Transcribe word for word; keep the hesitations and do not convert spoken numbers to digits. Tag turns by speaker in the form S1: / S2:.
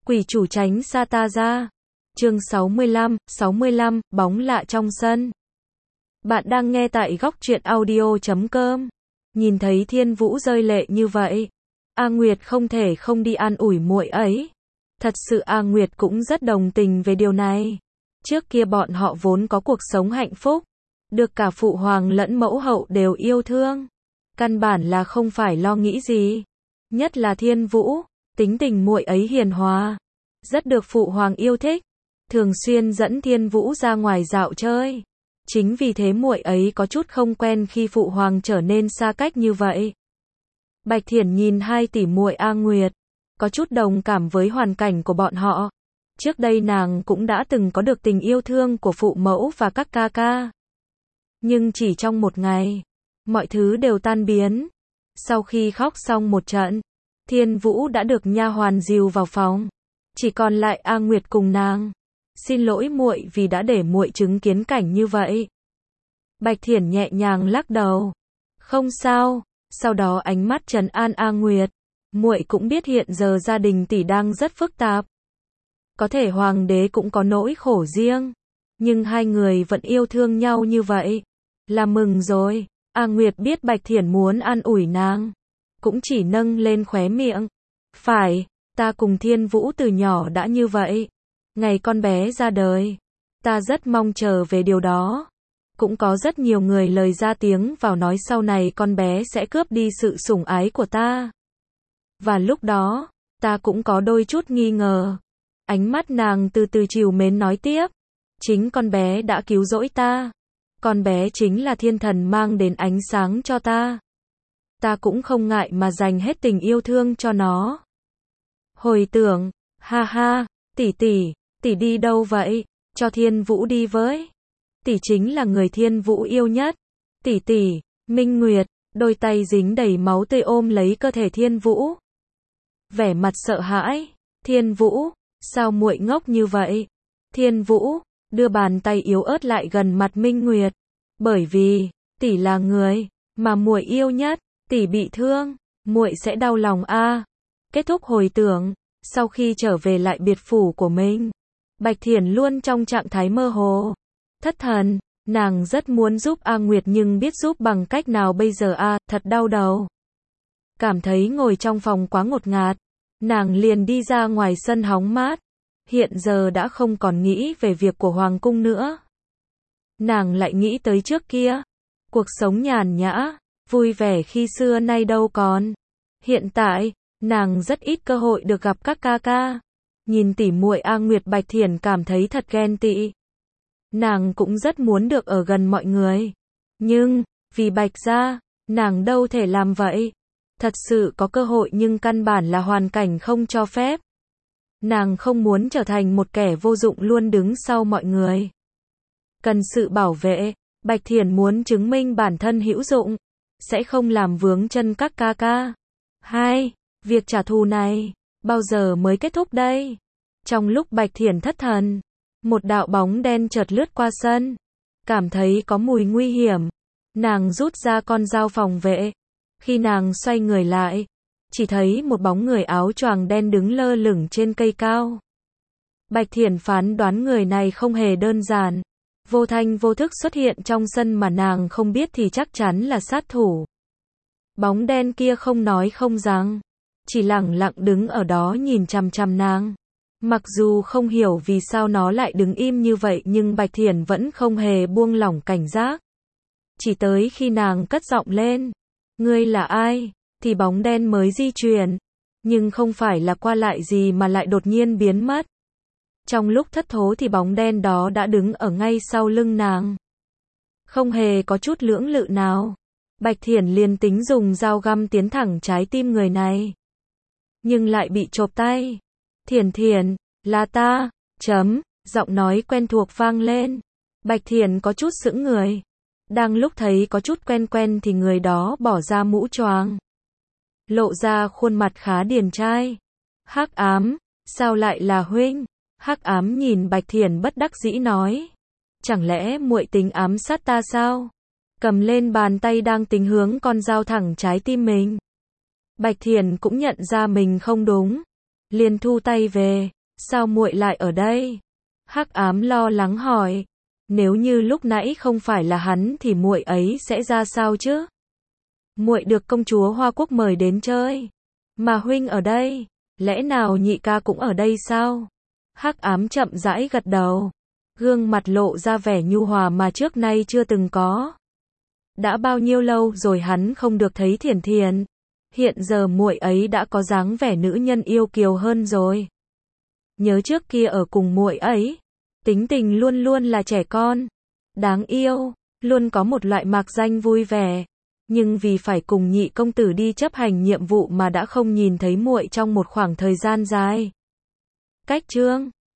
S1: Quỷ chủ tránh xa ta ra. Chương sáu mươi lăm, sáu mươi lăm, bóng lạ trong sân. Bạn đang nghe tại góc truyện audio chấm com. Nhìn thấy Thiên Vũ rơi lệ như vậy, A Nguyệt không thể không đi an ủi muội ấy. Thật sự A Nguyệt cũng rất đồng tình về điều này. Trước kia bọn họ vốn có cuộc sống hạnh phúc, được cả phụ hoàng lẫn mẫu hậu đều yêu thương. Căn bản là không phải lo nghĩ gì. Nhất là Thiên Vũ, tính tình muội ấy hiền hòa, rất được phụ hoàng yêu thích, thường xuyên dẫn Thiên Vũ ra ngoài dạo chơi. Chính vì thế muội ấy có chút không quen khi phụ hoàng trở nên xa cách như vậy. Bạch Thiển nhìn hai tỷ muội A Nguyệt, có chút đồng cảm với hoàn cảnh của bọn họ. Trước đây nàng cũng đã từng có được tình yêu thương của phụ mẫu và các ca ca. Nhưng chỉ trong một ngày, mọi thứ đều tan biến. Sau khi khóc xong một trận, Thiên Vũ đã được nha hoàn dìu vào phòng. Chỉ còn lại A Nguyệt cùng nàng. Xin lỗi muội vì đã để muội chứng kiến cảnh như vậy. Bạch Thiển nhẹ nhàng lắc đầu. Không sao. Sau đó ánh mắt trấn an A Nguyệt. Muội cũng biết hiện giờ gia đình tỷ đang rất phức tạp. Có thể hoàng đế cũng có nỗi khổ riêng. Nhưng hai người vẫn yêu thương nhau như vậy. Là mừng rồi. A Nguyệt biết Bạch Thiển muốn an ủi nàng, cũng chỉ nâng lên khóe miệng. Phải, ta cùng Thiên Vũ từ nhỏ đã như vậy. Ngày con bé ra đời, ta rất mong chờ về điều đó. Cũng có rất nhiều người lời ra tiếng vào nói sau này con bé sẽ cướp đi sự sủng ái của ta. Và lúc đó, ta cũng có đôi chút nghi ngờ. Ánh mắt nàng từ từ trìu mến nói tiếp. Chính con bé đã cứu rỗi ta. Con bé chính là thiên thần mang đến ánh sáng cho ta. Ta cũng không ngại mà dành hết tình yêu thương cho nó. Hồi tưởng, ha ha, tỷ tỷ, tỷ đi đâu vậy? Cho Thiên Vũ đi với. Tỷ chính là người Thiên Vũ yêu nhất. Tỷ tỷ, Minh Nguyệt, đôi tay dính đầy máu tươi ôm lấy cơ thể Thiên Vũ. Vẻ mặt sợ hãi. Thiên Vũ, sao muội ngốc như vậy? Thiên Vũ đưa bàn tay yếu ớt lại gần mặt Minh Nguyệt. Bởi vì, tỷ là người mà muội yêu nhất, tỷ bị thương, muội sẽ đau lòng a. À. Kết thúc hồi tưởng, sau khi trở về lại biệt phủ của mình, Bạch Thiển luôn trong trạng thái mơ hồ, thất thần, nàng rất muốn giúp A Nguyệt nhưng biết giúp bằng cách nào bây giờ a, à, thật đau đầu. Cảm thấy ngồi trong phòng quá ngột ngạt, nàng liền đi ra ngoài sân hóng mát. Hiện giờ đã không còn nghĩ về việc của hoàng cung nữa. Nàng lại nghĩ tới trước kia. Cuộc sống nhàn nhã, vui vẻ khi xưa nay đâu còn. Hiện tại, nàng rất ít cơ hội được gặp các ca ca. Nhìn tỉ muội A Nguyệt, Bạch Thiển cảm thấy thật ghen tị. Nàng cũng rất muốn được ở gần mọi người. Nhưng, vì Bạch gia, nàng đâu thể làm vậy. Thật sự có cơ hội nhưng căn bản là hoàn cảnh không cho phép. Nàng không muốn trở thành một kẻ vô dụng luôn đứng sau mọi người. Cần sự bảo vệ, Bạch Thiển muốn chứng minh bản thân hữu dụng, sẽ không làm vướng chân các ca ca. Hai, việc trả thù này, bao giờ mới kết thúc đây? Trong lúc Bạch Thiển thất thần, một đạo bóng đen chợt lướt qua sân. Cảm thấy có mùi nguy hiểm, nàng rút ra con dao phòng vệ. Khi nàng xoay người lại, chỉ thấy một bóng người áo choàng đen đứng lơ lửng trên cây cao. Bạch Thiển phán đoán người này không hề đơn giản. Vô thanh vô thức xuất hiện trong sân mà nàng không biết thì chắc chắn là sát thủ. Bóng đen kia không nói không rằng, chỉ lẳng lặng đứng ở đó nhìn chằm chằm nàng. Mặc dù không hiểu vì sao nó lại đứng im như vậy nhưng Bạch Thiển vẫn không hề buông lỏng cảnh giác. Chỉ tới khi nàng cất giọng lên, ngươi là ai? Thì bóng đen mới di chuyển, nhưng không phải là qua lại gì mà lại đột nhiên biến mất. Trong lúc thất thố thì bóng đen đó đã đứng ở ngay sau lưng nàng. Không hề có chút lưỡng lự nào. Bạch Thiển liền tính dùng dao găm tiến thẳng trái tim người này. Nhưng lại bị chộp tay. Thiển Thiển, là ta, chấm, giọng nói quen thuộc vang lên. Bạch Thiển có chút sững người. Đang lúc thấy có chút quen quen thì người đó bỏ ra mũ choàng, lộ ra khuôn mặt khá điển trai. Hắc Ám, sao lại là huynh? Hắc Ám nhìn Bạch Thiển bất đắc dĩ nói. Chẳng lẽ muội tính ám sát ta sao? Cầm lên bàn tay đang tính hướng con dao thẳng trái tim mình. Bạch Thiển cũng nhận ra mình không đúng. Liền thu tay về, Sao muội lại ở đây? Hắc Ám lo lắng hỏi. Nếu như lúc nãy không phải là hắn thì muội ấy sẽ ra sao chứ? Muội được công chúa Hoa Quốc mời đến chơi. Mà huynh ở đây, lẽ nào nhị ca cũng ở đây sao? Hắc Ám chậm rãi gật đầu, gương mặt lộ ra vẻ nhu hòa mà trước nay chưa từng có. Đã bao nhiêu lâu rồi hắn không được thấy Thiển Thiển, hiện giờ muội ấy đã có dáng vẻ nữ nhân yêu kiều hơn rồi. Nhớ trước kia ở cùng muội ấy, tính tình luôn luôn là trẻ con, đáng yêu, luôn có một loại mạc danh vui vẻ, nhưng vì phải cùng nhị công tử đi chấp hành nhiệm vụ mà đã không nhìn thấy muội trong một khoảng thời gian dài. Cách chương